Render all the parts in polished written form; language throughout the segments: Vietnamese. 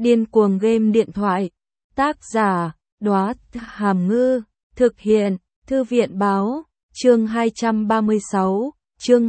Điên cuồng game điện thoại. Tác giả, Đóa Hàm Ngư. Thực hiện, Thư viện báo. Chương 236, chương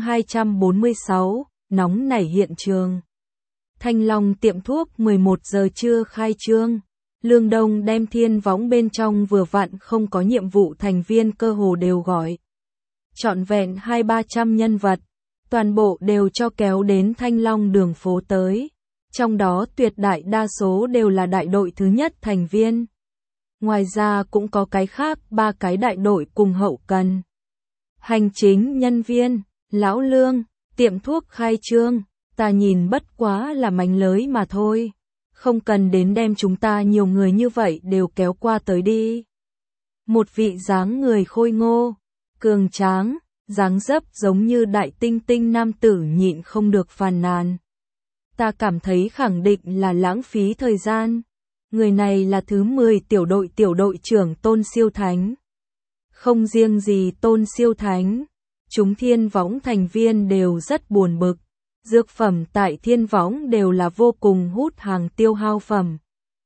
246, nóng nảy hiện trường. Thanh Long tiệm thuốc 11 giờ trưa khai trương. Lương Đông đem Thiên Võng bên trong vừa vặn không có nhiệm vụ thành viên cơ hồ đều gọi. Trọn vẹn 200-300 nhân vật, toàn bộ đều cho kéo đến Thanh Long đường phố tới. Trong đó tuyệt đại đa số đều là đại đội thứ nhất thành viên. Ngoài ra cũng có cái khác 3 cái đại đội cùng hậu cần. Hành chính nhân viên, lão Lương, tiệm thuốc khai trương, ta nhìn bất quá là mánh lới mà thôi. Không cần đến đem chúng ta nhiều người như vậy đều kéo qua tới đi. Một vị dáng người khôi ngô, cường tráng, dáng dấp giống như đại tinh tinh nam tử nhịn không được phàn nàn. Ta cảm thấy khẳng định là lãng phí thời gian. Người này là thứ 10 tiểu đội trưởng Tôn Siêu Thánh. Không riêng gì Tôn Siêu Thánh, chúng Thiên Võng thành viên đều rất buồn bực. Dược phẩm tại Thiên Võng đều là vô cùng hút hàng tiêu hao phẩm.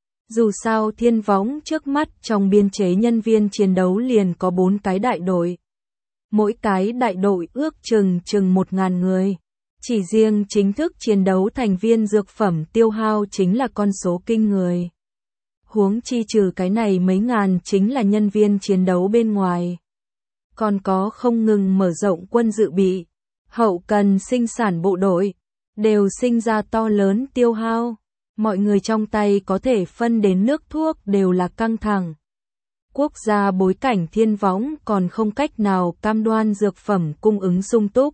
Dù sao Thiên Võng trước mắt trong biên chế nhân viên chiến đấu liền có 4 cái đại đội. Mỗi cái đại đội ước chừng 1.000 người. Chỉ riêng chính thức chiến đấu thành viên dược phẩm tiêu hao chính là con số kinh người. Huống chi trừ cái này mấy ngàn chính là nhân viên chiến đấu bên ngoài. Còn có không ngừng mở rộng quân dự bị, hậu cần sinh sản bộ đội, đều sinh ra to lớn tiêu hao. Mọi người trong tay có thể phân đến nước thuốc đều là căng thẳng. Quốc gia bối cảnh Thiên Võng còn không cách nào cam đoan dược phẩm cung ứng sung túc.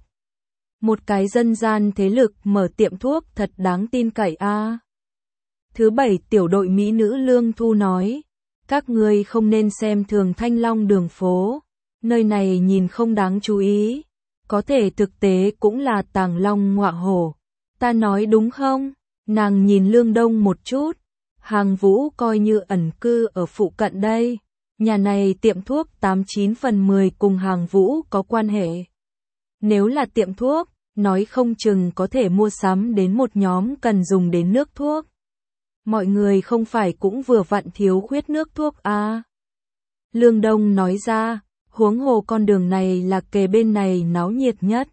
Một cái dân gian thế lực mở tiệm thuốc thật đáng tin cậy a. Thứ 7 tiểu đội mỹ nữ Lương Thu nói, các ngươi không nên xem thường Thanh Long đường phố, nơi này nhìn không đáng chú ý, có thể thực tế cũng là tàng long ngọa hổ. Ta nói đúng không? Nàng nhìn Lương Đông một chút, Hàng Vũ coi như ẩn cư ở phụ cận đây, nhà này tiệm thuốc 89 phần 10 cùng Hàng Vũ có quan hệ. Nếu là tiệm thuốc, nói không chừng có thể mua sắm đến một nhóm cần dùng đến nước thuốc. Mọi người không phải cũng vừa vặn thiếu khuyết nước thuốc à? Lương Đông nói ra, huống hồ con đường này là kề bên này náo nhiệt nhất.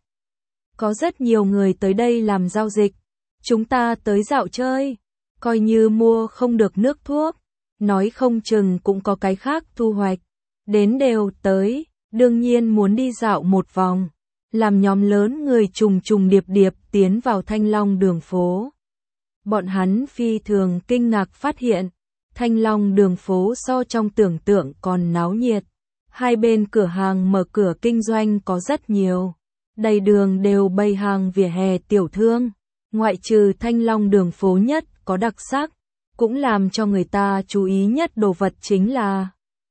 Có rất nhiều người tới đây làm giao dịch. Chúng ta tới dạo chơi, coi như mua không được nước thuốc, nói không chừng cũng có cái khác thu hoạch. Đến đều tới, đương nhiên muốn đi dạo một vòng. Làm nhóm lớn người trùng điệp tiến vào Thanh Long đường phố. Bọn hắn phi thường kinh ngạc phát hiện, Thanh Long đường phố so trong tưởng tượng còn náo nhiệt. Hai bên cửa hàng mở cửa kinh doanh có rất nhiều. Đầy đường đều bày hàng vỉa hè tiểu thương. Ngoại trừ Thanh Long đường phố nhất có đặc sắc, cũng làm cho người ta chú ý nhất đồ vật chính là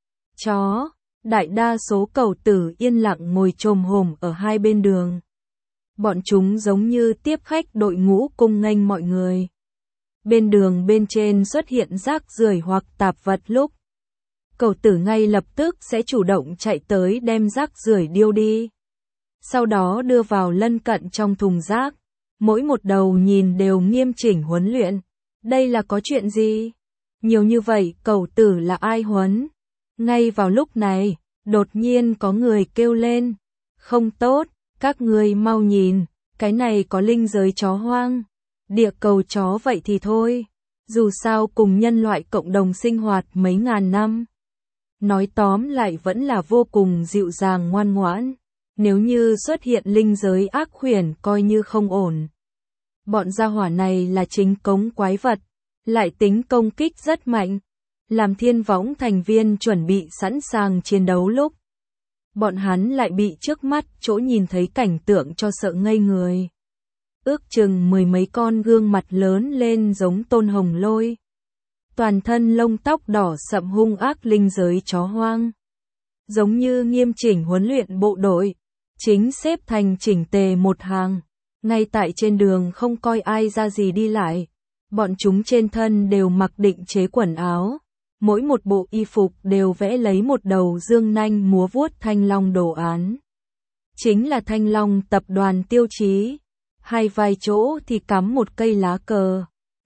chó. Đại đa số cẩu tử yên lặng ngồi chồm hổm ở hai bên đường. Bọn chúng giống như tiếp khách đội ngũ cung nghênh mọi người. Bên đường bên trên xuất hiện rác rưởi hoặc tạp vật lúc, cẩu tử ngay lập tức sẽ chủ động chạy tới đem rác rưởi điêu đi. Sau đó đưa vào lân cận trong thùng rác. Mỗi một đầu nhìn đều nghiêm chỉnh huấn luyện. Đây là có chuyện gì? Nhiều như vậy cẩu tử là ai huấn? Ngay vào lúc này, đột nhiên có người kêu lên. Không tốt, các ngươi mau nhìn, cái này có linh giới chó hoang. Địa cầu chó vậy thì thôi. Dù sao cùng nhân loại cộng đồng sinh hoạt mấy ngàn năm. Nói tóm lại vẫn là vô cùng dịu dàng ngoan ngoãn. Nếu như xuất hiện linh giới ác khuyển coi như không ổn. Bọn gia hỏa này là chính cống quái vật, lại tính công kích rất mạnh. Làm Thiên Võng thành viên chuẩn bị sẵn sàng chiến đấu lúc, bọn hắn lại bị trước mắt chỗ nhìn thấy cảnh tượng cho sợ ngây người. Ước chừng 10 mấy con gương mặt lớn lên giống Tôn Hồng Lôi. Toàn thân lông tóc đỏ sậm hung ác linh giới chó hoang. Giống như nghiêm chỉnh huấn luyện bộ đội, chính xếp thành chỉnh tề một hàng. Ngay tại trên đường không coi ai ra gì đi lại. Bọn chúng trên thân đều mặc định chế quần áo. Mỗi một bộ y phục đều vẽ lấy một đầu dương nanh múa vuốt Thanh Long đồ án. Chính là Thanh Long tập đoàn tiêu chí. Hai vai chỗ thì cắm một cây lá cờ.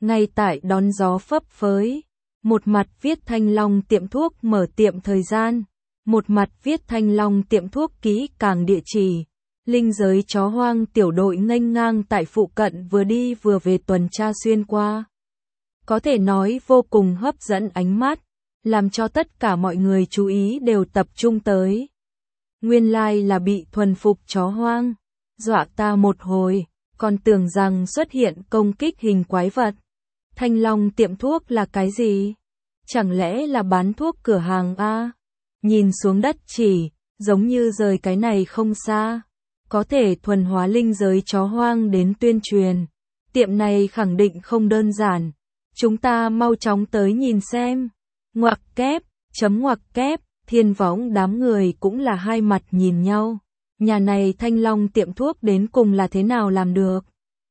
ngay tại đón gió phấp phới. Một mặt viết Thanh Long tiệm thuốc mở tiệm thời gian, một mặt viết Thanh Long tiệm thuốc kỹ càng địa chỉ. Linh giới chó hoang tiểu đội nghênh ngang tại phụ cận vừa đi vừa về tuần tra xuyên qua. Có thể nói vô cùng hấp dẫn ánh mắt, làm cho tất cả mọi người chú ý đều tập trung tới. Nguyên lai là bị thuần phục chó hoang, dọa ta một hồi, còn tưởng rằng xuất hiện công kích hình quái vật. Thanh Long tiệm thuốc là cái gì? Chẳng lẽ là bán thuốc cửa hàng a? Nhìn xuống đất chỉ, giống như rời cái này không xa. Có thể thuần hóa linh giới chó hoang đến tuyên truyền. Tiệm này khẳng định không đơn giản. Chúng ta mau chóng tới nhìn xem. Ngoặc kép, ngoặc kép, Thiên Võng đám người cũng là hai mặt nhìn nhau. Nhà này Thanh Long tiệm thuốc đến cùng là thế nào làm được?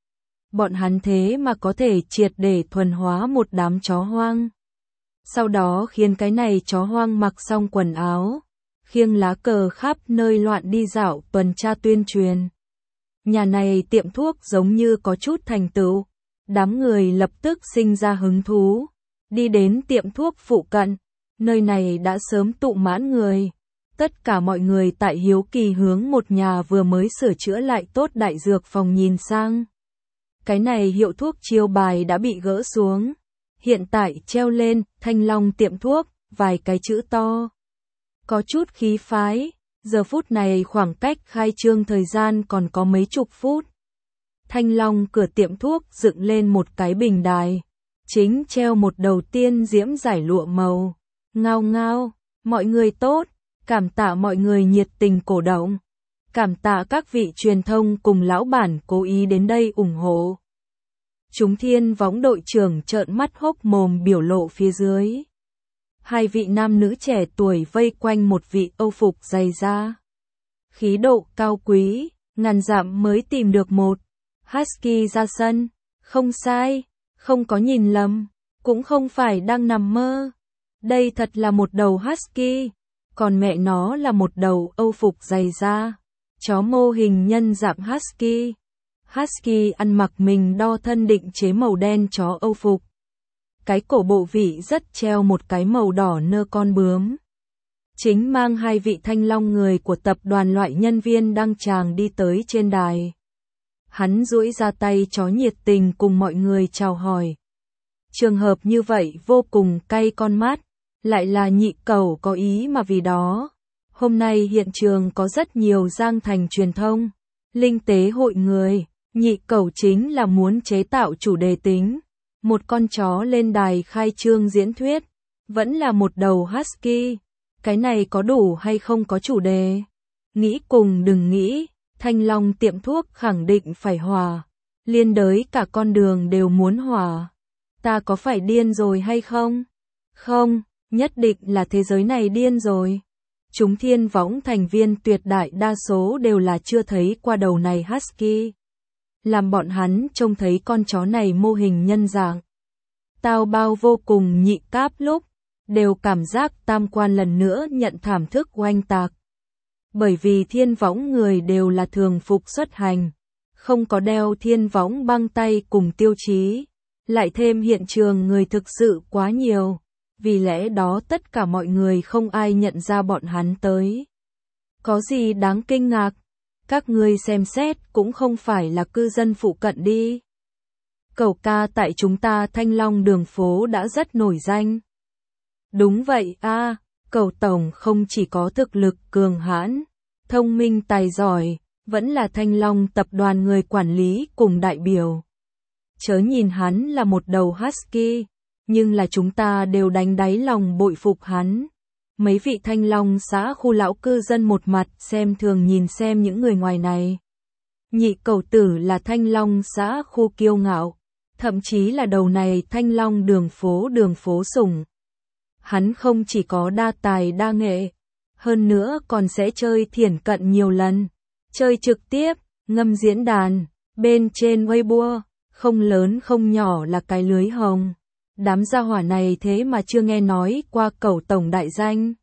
Bọn hắn thế mà có thể triệt để thuần hóa một đám chó hoang. Sau đó khiến cái này chó hoang mặc xong quần áo, khiêng lá cờ khắp nơi loạn đi dạo tuần tra tuyên truyền. Nhà này tiệm thuốc giống như có chút thành tựu, đám người lập tức sinh ra hứng thú, đi đến tiệm thuốc phụ cận, nơi này đã sớm tụ mãn người. Tất cả mọi người tại hiếu kỳ hướng một nhà vừa mới sửa chữa lại tốt đại dược phòng nhìn sang. Cái này hiệu thuốc chiêu bài đã bị gỡ xuống, hiện tại treo lên Thanh Long tiệm thuốc, vài cái chữ to. Có chút khí phái, giờ phút này khoảng cách khai trương thời gian còn có mấy chục phút. Thanh Long cửa tiệm thuốc dựng lên một cái bình đài, chính treo một đầu tiên diễm giải lụa màu. Ngao ngao, mọi người tốt, cảm tạ mọi người nhiệt tình cổ động. Cảm tạ các vị truyền thông cùng lão bản cố ý đến đây ủng hộ. Chúng Thiên Võng đội trưởng trợn mắt hốc mồm biểu lộ phía dưới. Hai vị nam nữ trẻ tuổi vây quanh một vị Âu phục dày da. Khí độ cao quý, ngàn dặm mới tìm được một. Husky ra sân, không sai, không có nhìn lầm, cũng không phải đang nằm mơ. Đây thật là một đầu Husky, còn mẹ nó là một đầu Âu phục dày da. Chó mô hình nhân dạng Husky. Husky ăn mặc mình đo thân định chế màu đen chó Âu phục. Cái cổ bộ vị rất treo một cái màu đỏ nơ con bướm. Chính mang hai vị Thanh Long người của tập đoàn loại nhân viên đăng tràng đi tới trên đài. Hắn duỗi ra tay chó nhiệt tình cùng mọi người chào hỏi. Trường hợp như vậy vô cùng cay con mắt, lại là Nhị Cẩu có ý mà vì đó. Hôm nay hiện trường có rất nhiều Giang Thành truyền thông, linh tế hội người, Nhị Cẩu chính là muốn chế tạo chủ đề tính. Một con chó lên đài khai trương diễn thuyết, vẫn là một đầu Husky. Cái này có đủ hay không có chủ đề? Nghĩ cùng đừng nghĩ, Thanh Long tiệm thuốc khẳng định phải hòa. Liên đới cả con đường đều muốn hòa. Ta có phải điên rồi hay không? Không, nhất định là thế giới này điên rồi. Chúng Thiên Võng thành viên tuyệt đại đa số đều là chưa thấy qua đầu này Husky. Làm bọn hắn trông thấy con chó này mô hình nhân dạng. Tao bao vô cùng nhị cáp lúc, đều cảm giác tam quan lần nữa nhận thảm thức oanh tạc. Bởi vì Thiên Võng người đều là thường phục xuất hành, không có đeo Thiên Võng băng tay cùng tiêu chí, lại thêm hiện trường người thực sự quá nhiều, vì lẽ đó tất cả mọi người không ai nhận ra bọn hắn tới. Có gì đáng kinh ngạc? Các ngươi xem xét cũng không phải là cư dân phụ cận đi. Cẩu ca tại chúng ta Thanh Long đường phố đã rất nổi danh. Đúng vậy a, Cẩu tổng không chỉ có thực lực cường hãn, thông minh tài giỏi, vẫn là Thanh Long tập đoàn người quản lý cùng đại biểu. Chớ nhìn hắn là một đầu Husky, nhưng là chúng ta đều đánh đáy lòng bội phục hắn. Mấy vị Thanh Long xã khu lão cư dân một mặt xem thường nhìn xem những người ngoài này. Nhị Cẩu tử là Thanh Long xã khu kiêu ngạo, thậm chí là đầu này Thanh Long đường phố sủng. Hắn không chỉ có đa tài đa nghệ, hơn nữa còn sẽ chơi thiển cận nhiều lần, chơi trực tiếp, ngâm diễn đàn, bên trên Weibo, không lớn không nhỏ là cái lưới hồng. Đám gia hỏa này thế mà chưa nghe nói qua Cẩu tổng đại danh.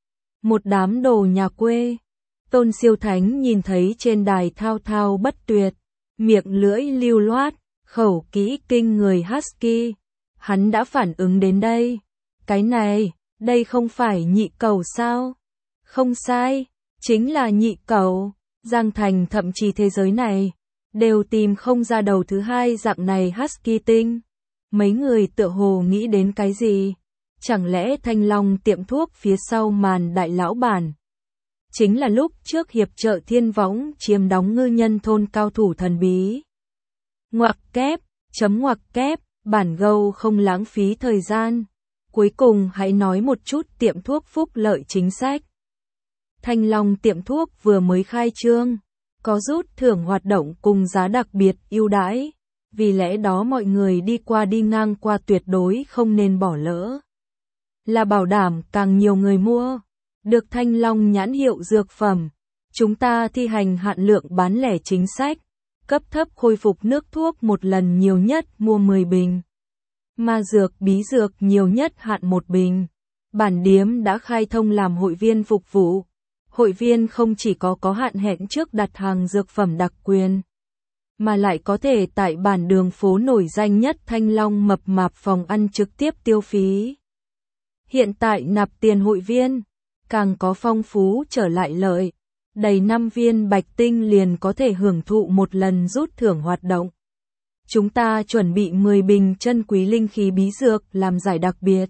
Một đám đồ nhà quê. Tôn Siêu Thánh nhìn thấy trên đài thao thao bất tuyệt, miệng lưỡi lưu loát, khẩu kỹ kinh người husky. Hắn đã phản ứng đến đây. Cái này, đây không phải nhị cầu sao? Không sai, chính là nhị cầu. Giang Thành thậm chí thế giới này đều tìm không ra đầu thứ hai dạng này husky tinh. Mấy người tựa hồ nghĩ đến cái gì? Chẳng lẽ Thanh Long tiệm thuốc phía sau màn đại lão bản? Chính là lúc trước hiệp trợ Thiên Võng chiếm đóng Ngư Nhân thôn cao thủ thần bí. Ngoặc kép, ngoặc kép, bản gâu không lãng phí thời gian. Cuối cùng hãy nói một chút tiệm thuốc phúc lợi chính sách. Thanh Long tiệm thuốc vừa mới khai trương, có rút thưởng hoạt động cùng giá đặc biệt ưu đãi. Vì lẽ đó mọi người đi qua đi ngang qua tuyệt đối không nên bỏ lỡ. Là bảo đảm càng nhiều người mua được Thanh Long nhãn hiệu dược phẩm. Chúng ta thi hành hạn lượng bán lẻ chính sách, cấp thấp khôi phục nước thuốc một lần nhiều nhất mua 10 bình. Ma dược bí dược nhiều nhất hạn 1 bình. Bản điếm đã khai thông làm hội viên phục vụ. Hội viên không chỉ có hạn hẹn trước đặt hàng dược phẩm đặc quyền, mà lại có thể tại bản đường phố nổi danh nhất Thanh Long mập mạp phòng ăn trực tiếp tiêu phí. Hiện tại nạp tiền hội viên, càng có phong phú trở lại lợi. Đầy 5 viên bạch tinh liền có thể hưởng thụ một lần rút thưởng hoạt động. Chúng ta chuẩn bị 10 bình chân quý linh khí bí dược làm giải đặc biệt.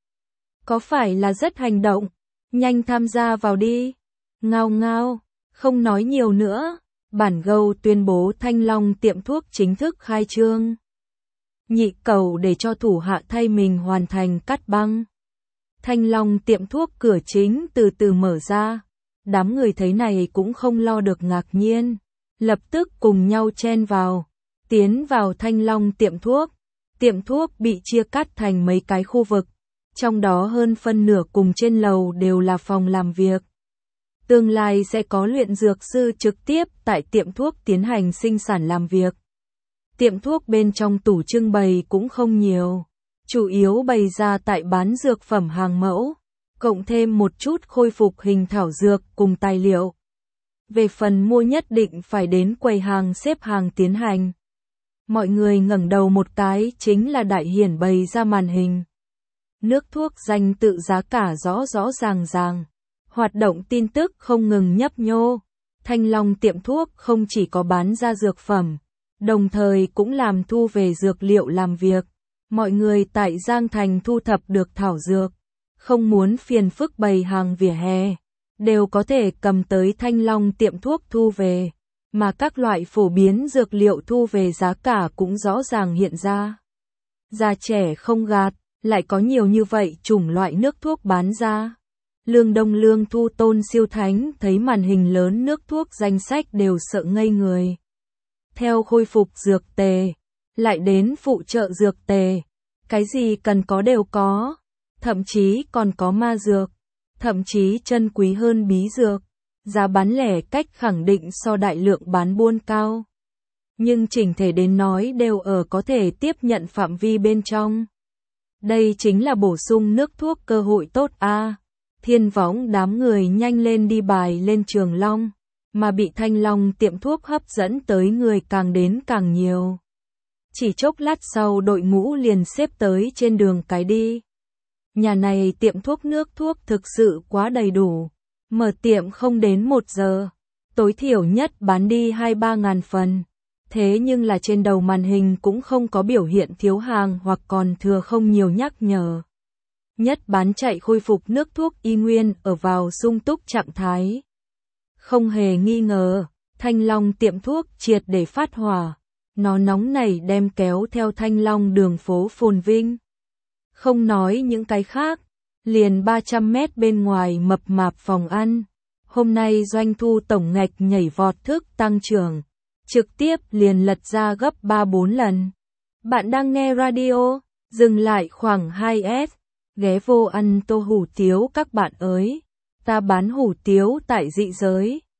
Có phải là rất hành động? Nhanh tham gia vào đi. Ngao ngao, không nói nhiều nữa. Bản gâu tuyên bố Thanh Long tiệm thuốc chính thức khai trương. Nhị cầu để cho thủ hạ thay mình hoàn thành cắt băng. Thanh Long tiệm thuốc cửa chính từ từ mở ra. Đám người thấy này cũng không lo được ngạc nhiên. Lập tức cùng nhau chen vào. Tiến vào Thanh Long tiệm thuốc. Tiệm thuốc bị chia cắt thành mấy cái khu vực. Trong đó hơn phân nửa cùng trên lầu đều là phòng làm việc. Tương lai sẽ có luyện dược sư trực tiếp tại tiệm thuốc tiến hành sinh sản làm việc. Tiệm thuốc bên trong tủ trưng bày cũng không nhiều. Chủ yếu bày ra tại bán dược phẩm hàng mẫu, cộng thêm một chút khôi phục hình thảo dược cùng tài liệu. Về phần mua nhất định phải đến quầy hàng xếp hàng tiến hành. Mọi người ngẩng đầu một cái chính là đại hiển bày ra màn hình. Nước thuốc danh tự giá cả rõ rõ ràng. Hoạt động tin tức không ngừng nhấp nhô. Thanh Long tiệm thuốc không chỉ có bán ra dược phẩm, đồng thời cũng làm thu về dược liệu làm việc. Mọi người tại Giang Thành thu thập được thảo dược, không muốn phiền phức bày hàng vỉa hè, đều có thể cầm tới Thanh Long tiệm thuốc thu về, mà các loại phổ biến dược liệu thu về giá cả cũng rõ ràng hiện ra. Già trẻ không gạt, lại có nhiều như vậy chủng loại nước thuốc bán ra. Lương Đông Lương Thu Tôn siêu thánh thấy màn hình lớn nước thuốc danh sách đều sợ ngây người. Theo khôi phục dược tề, lại đến phụ trợ dược tề, cái gì cần có đều có, thậm chí còn có ma dược, thậm chí chân quý hơn bí dược. Giá bán lẻ cách khẳng định so đại lượng bán buôn cao. Nhưng chỉnh thể đến nói đều ở có thể tiếp nhận phạm vi bên trong. Đây chính là bổ sung nước thuốc cơ hội tốt a. Thiên Võng đám người nhanh lên đi bài lên Trường Long, mà bị Thanh Long tiệm thuốc hấp dẫn tới người càng đến càng nhiều. Chỉ chốc lát sau đội ngũ liền xếp tới trên đường cái đi. Nhà này tiệm thuốc nước thuốc thực sự quá đầy đủ. Mở tiệm không đến 1 giờ, tối thiểu nhất bán đi 2-3 ngàn phần. Thế nhưng là trên đầu màn hình cũng không có biểu hiện thiếu hàng hoặc còn thừa không nhiều nhắc nhở. Nhất bán chạy khôi phục nước thuốc y nguyên ở vào sung túc trạng thái. Không hề nghi ngờ, Thanh Long tiệm thuốc triệt để phát hỏa. Nó nóng nảy đem kéo theo Thanh Long đường phố phồn vinh. Không nói những cái khác, liền 300 mét bên ngoài mập mạp phòng ăn. Hôm nay doanh thu tổng ngạch nhảy vọt thức tăng trưởng, trực tiếp liền lật ra gấp 3-4 lần. Bạn đang nghe radio, dừng lại khoảng 2S, ghé vô ăn tô hủ tiếu các bạn ơi. Ta bán hủ tiếu tại dị giới.